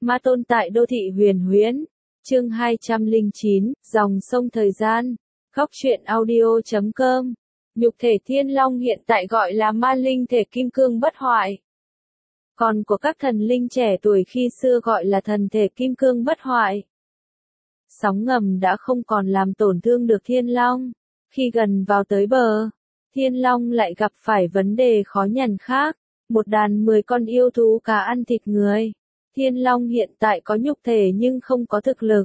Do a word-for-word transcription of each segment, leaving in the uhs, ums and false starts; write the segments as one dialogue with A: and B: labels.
A: Ma tôn tại đô thị huyền huyễn. Chương hai trăm lẻ chín, dòng sông thời gian. Góc truyện audio chấm com. Nhục thể Thiên Long hiện tại gọi là ma linh thể kim cương bất hoại. Còn của các thần linh trẻ tuổi khi xưa gọi là thần thể kim cương bất hoại. Sóng ngầm đã không còn làm tổn thương được Thiên Long. Khi gần vào tới bờ, Thiên Long lại gặp phải vấn đề khó nhằn khác. Một đàn mười con yêu thú cá ăn thịt người. Thiên Long hiện tại có nhục thể nhưng không có thực lực.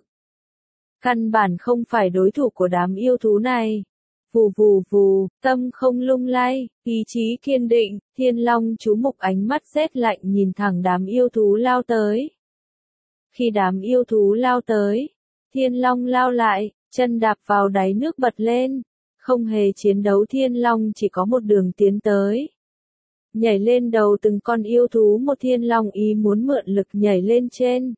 A: Căn bản không phải đối thủ của đám yêu thú này. Vù vù vù, tâm không lung lay, ý chí kiên định, Thiên Long chú mục ánh mắt rét lạnh nhìn thẳng đám yêu thú lao tới. Khi đám yêu thú lao tới, Thiên Long lao lại, chân đạp vào đáy nước bật lên. Không hề chiến đấu, Thiên Long chỉ có một đường tiến tới. Nhảy lên đầu từng con yêu thú, một Thiên Long ý muốn mượn lực nhảy lên trên.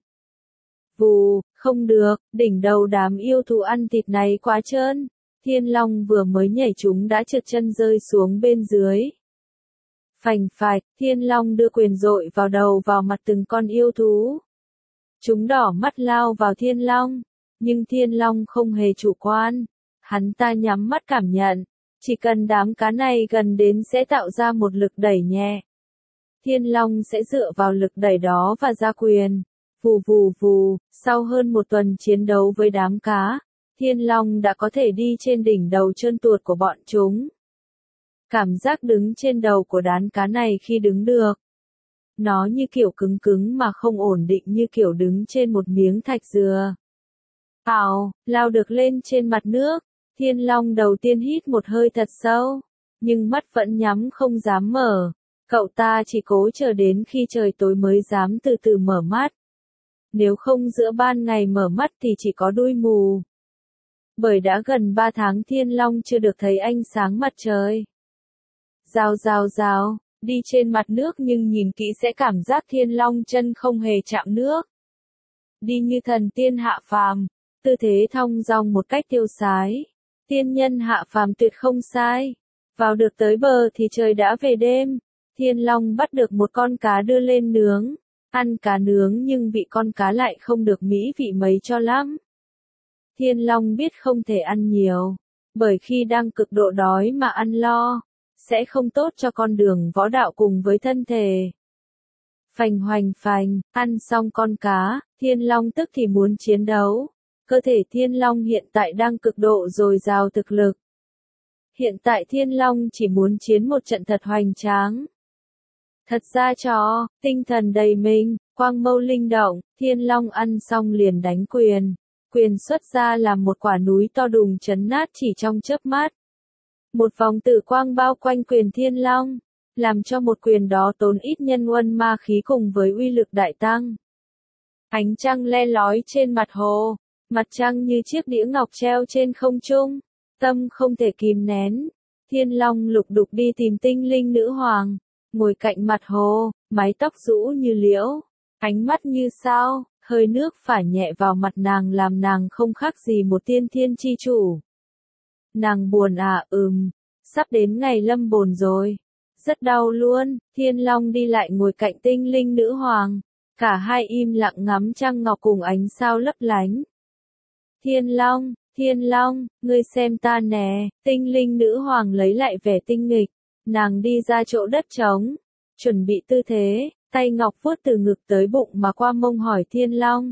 A: Vù, không được, đỉnh đầu đám yêu thú ăn thịt này quá trơn. Thiên Long vừa mới nhảy chúng đã trượt chân rơi xuống bên dưới. Phành phạch, Thiên Long đưa quyền dội vào đầu vào mặt từng con yêu thú. Chúng đỏ mắt lao vào Thiên Long, nhưng Thiên Long không hề chủ quan. Hắn ta nhắm mắt cảm nhận, chỉ cần đám cá này gần đến sẽ tạo ra một lực đẩy nhẹ. Thiên Long sẽ dựa vào lực đẩy đó và ra quyền. Vù vù vù, sau hơn một tuần chiến đấu với đám cá, Thiên Long đã có thể đi trên đỉnh đầu trơn tuột của bọn chúng. Cảm giác đứng trên đầu của đám cá này khi đứng được. Nó như kiểu cứng cứng mà không ổn định, như kiểu đứng trên một miếng thạch dừa. Ào, lao được lên trên mặt nước. Thiên Long đầu tiên hít một hơi thật sâu, nhưng mắt vẫn nhắm không dám mở. Cậu ta chỉ cố chờ đến khi trời tối mới dám từ từ mở mắt. Nếu không giữa ban ngày mở mắt thì chỉ có đuôi mù. Bởi đã gần ba tháng Thiên Long chưa được thấy ánh sáng mặt trời. Rào rào rào, đi trên mặt nước nhưng nhìn kỹ sẽ cảm giác Thiên Long chân không hề chạm nước. Đi như thần tiên hạ phàm, tư thế thong dong một cách tiêu sái. Tiên nhân hạ phàm tuyệt không sai. Vào được tới bờ thì trời đã về đêm. Thiên Long bắt được một con cá đưa lên nướng. Ăn cá nướng nhưng vị con cá lại không được mỹ vị mấy cho lắm. Thiên Long biết không thể ăn nhiều, bởi khi đang cực độ đói mà ăn lo, sẽ không tốt cho con đường võ đạo cùng với thân thể. Phành hoành phành, ăn xong con cá, Thiên Long tức thì muốn chiến đấu. Cơ thể Thiên Long hiện tại đang cực độ dồi dào thực lực. Hiện tại Thiên Long chỉ muốn chiến một trận thật hoành tráng. Thật ra cho, tinh thần đầy mình, quang mâu linh động, Thiên Long ăn xong liền đánh quyền. Quyền xuất ra làm một quả núi to đùng chấn nát chỉ trong chớp mắt. Một vòng tử quang bao quanh quyền Thiên Long, làm cho một quyền đó tốn ít nhân uân ma khí cùng với uy lực đại tăng. Ánh trăng le lói trên mặt hồ, mặt trăng như chiếc đĩa ngọc treo trên không trung, tâm không thể kìm nén. Thiên Long lục đục đi tìm tinh linh nữ hoàng, ngồi cạnh mặt hồ, mái tóc rũ như liễu, ánh mắt như sao. Hơi nước phả nhẹ vào mặt nàng làm nàng không khác gì một tiên thiên chi chủ. Nàng buồn à, ừm, sắp đến ngày lâm bồn rồi. Rất đau luôn. Thiên Long đi lại ngồi cạnh tinh linh nữ hoàng. Cả hai im lặng ngắm trăng ngọc cùng ánh sao lấp lánh. Thiên Long, Thiên Long, ngươi xem ta nè. Tinh linh nữ hoàng lấy lại vẻ tinh nghịch. Nàng đi ra chỗ đất trống, chuẩn bị tư thế. Tay ngọc vuốt từ ngực tới bụng mà qua mông hỏi Thiên Long.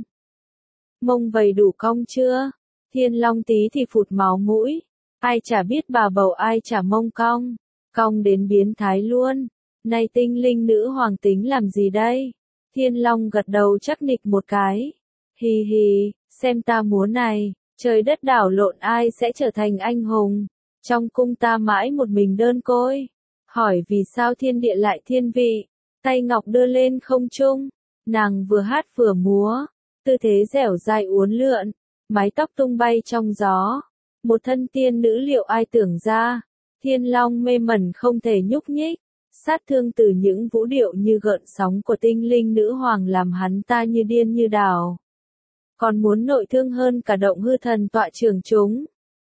A: Mông vầy đủ cong chưa? Thiên Long tí thì phụt máu mũi. Ai chả biết bà bầu ai chả mông cong. Cong đến biến thái luôn. Này tinh linh nữ hoàng tính làm gì đây? Thiên Long gật đầu chắc nịch một cái. Hì hì, xem ta múa này. Trời đất đảo lộn ai sẽ trở thành anh hùng. Trong cung ta mãi một mình đơn côi. Hỏi vì sao thiên địa lại thiên vị. Tay ngọc đưa lên không trung, nàng vừa hát vừa múa, tư thế dẻo dai uốn lượn, mái tóc tung bay trong gió, một thân tiên nữ liệu ai tưởng ra. Thiên Long mê mẩn không thể nhúc nhích, sát thương từ những vũ điệu như gợn sóng của tinh linh nữ hoàng làm hắn ta như điên như đảo. Còn muốn nội thương hơn cả động hư thần tọa trường chúng.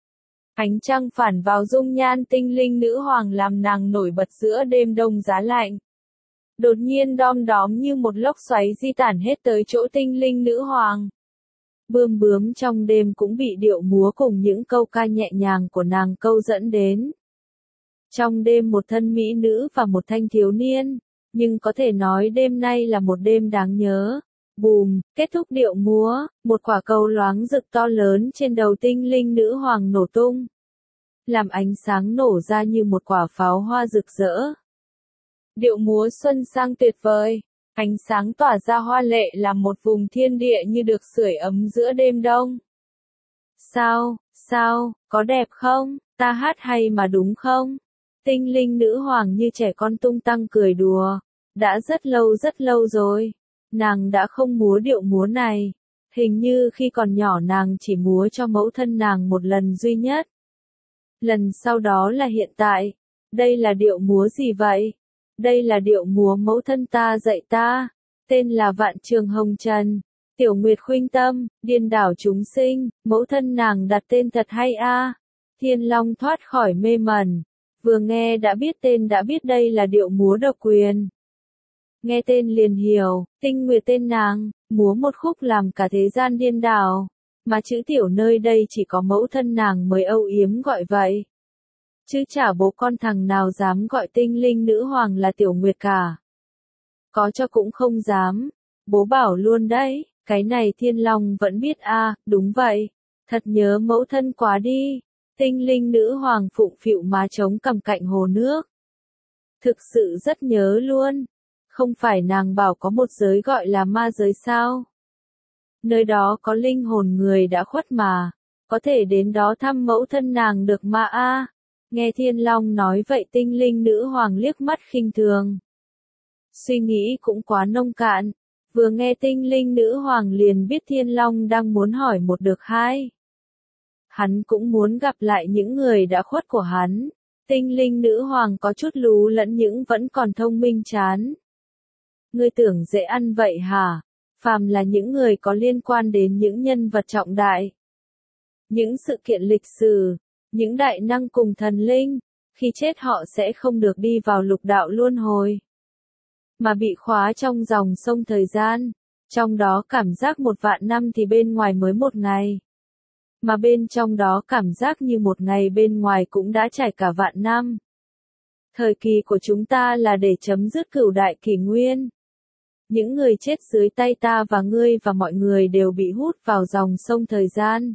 A: Ánh trăng phản vào dung nhan tinh linh nữ hoàng làm nàng nổi bật giữa đêm đông giá lạnh. đột nhiên đom đóm như một lốc xoáy di tản hết tới chỗ tinh linh nữ hoàng. Bươm bướm trong đêm cũng bị điệu múa cùng những câu ca nhẹ nhàng của nàng câu dẫn đến. Trong đêm một thân mỹ nữ và một thanh thiếu niên, nhưng có thể nói đêm nay là một đêm đáng nhớ. Bùm, kết thúc điệu múa, một quả cầu loáng rực to lớn trên đầu tinh linh nữ hoàng nổ tung. Làm ánh sáng nổ ra như một quả pháo hoa rực rỡ. Điệu múa xuân sang tuyệt vời, ánh sáng tỏa ra hoa lệ làm một vùng thiên địa như được sưởi ấm giữa đêm đông. Sao, sao, có đẹp không, ta hát hay mà đúng không? Tinh linh nữ hoàng như trẻ con tung tăng cười đùa. Đã rất lâu rất lâu rồi, nàng đã không múa điệu múa này. Hình như khi còn nhỏ nàng chỉ múa cho mẫu thân nàng một lần duy nhất. Lần sau đó là hiện tại. Đây là điệu múa gì vậy? Đây là điệu múa mẫu thân ta dạy ta. Tên là Vạn Trường Hồng Trần. Tiểu Nguyệt Khuynh Tâm, điên đảo chúng sinh, mẫu thân nàng đặt tên thật hay a. Thiên Long thoát khỏi mê mẩn. Vừa nghe đã biết tên đã biết đây là điệu múa độc quyền. Nghe tên liền hiểu, Tinh Nguyệt tên nàng, múa một khúc làm cả thế gian điên đảo. Mà chữ tiểu nơi đây chỉ có mẫu thân nàng mới âu yếm gọi vậy. Chứ chả bố con thằng nào dám gọi tinh linh nữ hoàng là Tiểu Nguyệt cả. Có cho cũng không dám. Bố bảo luôn đấy, cái này Thiên Long vẫn biết a, à, đúng vậy. Thật nhớ mẫu thân quá đi. Tinh linh nữ hoàng phụng phịu má trống cằm cạnh hồ nước. Thực sự rất nhớ luôn. Không phải nàng bảo có một giới gọi là ma giới sao? Nơi đó có linh hồn người đã khuất mà. Có thể đến đó thăm mẫu thân nàng được mà a. À. Nghe Thiên Long nói vậy tinh linh nữ hoàng liếc mắt khinh thường. Suy nghĩ cũng quá nông cạn. Vừa nghe tinh linh nữ hoàng liền biết Thiên Long đang muốn hỏi một được hai. Hắn cũng muốn gặp lại những người đã khuất của hắn. Tinh linh nữ hoàng có chút lú lẫn những vẫn còn thông minh chán. Ngươi tưởng dễ ăn vậy hả? Phàm là những người có liên quan đến những nhân vật trọng đại. Những sự kiện lịch sử, những đại năng cùng thần linh, khi chết họ sẽ không được đi vào lục đạo luân hồi. Mà bị khóa trong dòng sông thời gian. Trong đó cảm giác một vạn năm thì bên ngoài mới một ngày. Mà bên trong đó cảm giác như một ngày bên ngoài cũng đã trải cả vạn năm. Thời kỳ của chúng ta là để chấm dứt cửu đại kỷ nguyên. Những người chết dưới tay ta và ngươi và mọi người đều bị hút vào dòng sông thời gian.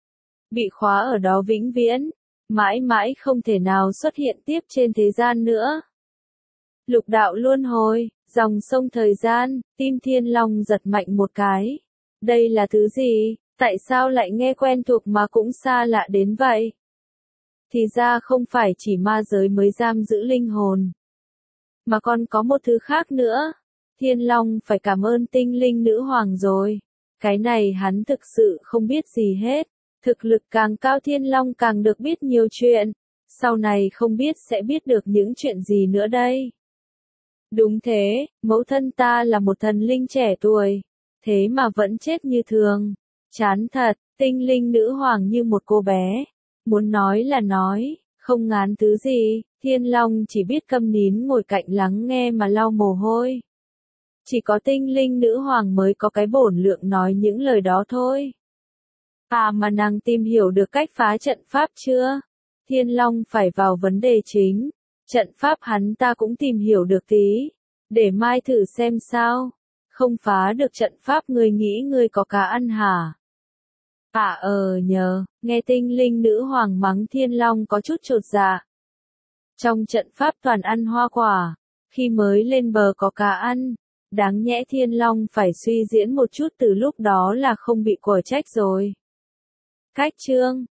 A: Bị khóa ở đó vĩnh viễn, mãi mãi không thể nào xuất hiện tiếp trên thế gian nữa. Lục đạo luân hồi, dòng sông thời gian, tim Thiên Long giật mạnh một cái. Đây là thứ gì? Tại sao lại nghe quen thuộc mà cũng xa lạ đến vậy? Thì ra không phải chỉ ma giới mới giam giữ linh hồn. Mà còn có một thứ khác nữa. Thiên Long phải cảm ơn tinh linh nữ hoàng rồi. Cái này hắn thực sự không biết gì hết. Thực lực càng cao Thiên Long càng được biết nhiều chuyện. Sau này không biết sẽ biết được những chuyện gì nữa đây. Đúng thế, mẫu thân ta là một thần linh trẻ tuổi. Thế mà vẫn chết như thường. Chán thật, tinh linh nữ hoàng như một cô bé. Muốn nói là nói, không ngán thứ gì. Thiên Long chỉ biết câm nín ngồi cạnh lắng nghe mà lau mồ hôi. Chỉ có tinh linh nữ hoàng mới có cái bổn lượng nói những lời đó thôi. À mà nàng tìm hiểu được cách phá trận pháp chưa? Thiên Long phải vào vấn đề chính. Trận pháp hắn ta cũng tìm hiểu được tí. Để mai thử xem sao. Không phá được trận pháp ngươi nghĩ ngươi có cá ăn hả? À ờ nhờ, nghe tinh linh nữ hoàng mắng Thiên Long có chút chột dạ. Trong trận pháp toàn ăn hoa quả. Khi mới lên bờ có cá ăn. Đáng nhẽ Thiên Long phải suy diễn một chút từ lúc đó là không bị quở trách rồi. Cách chương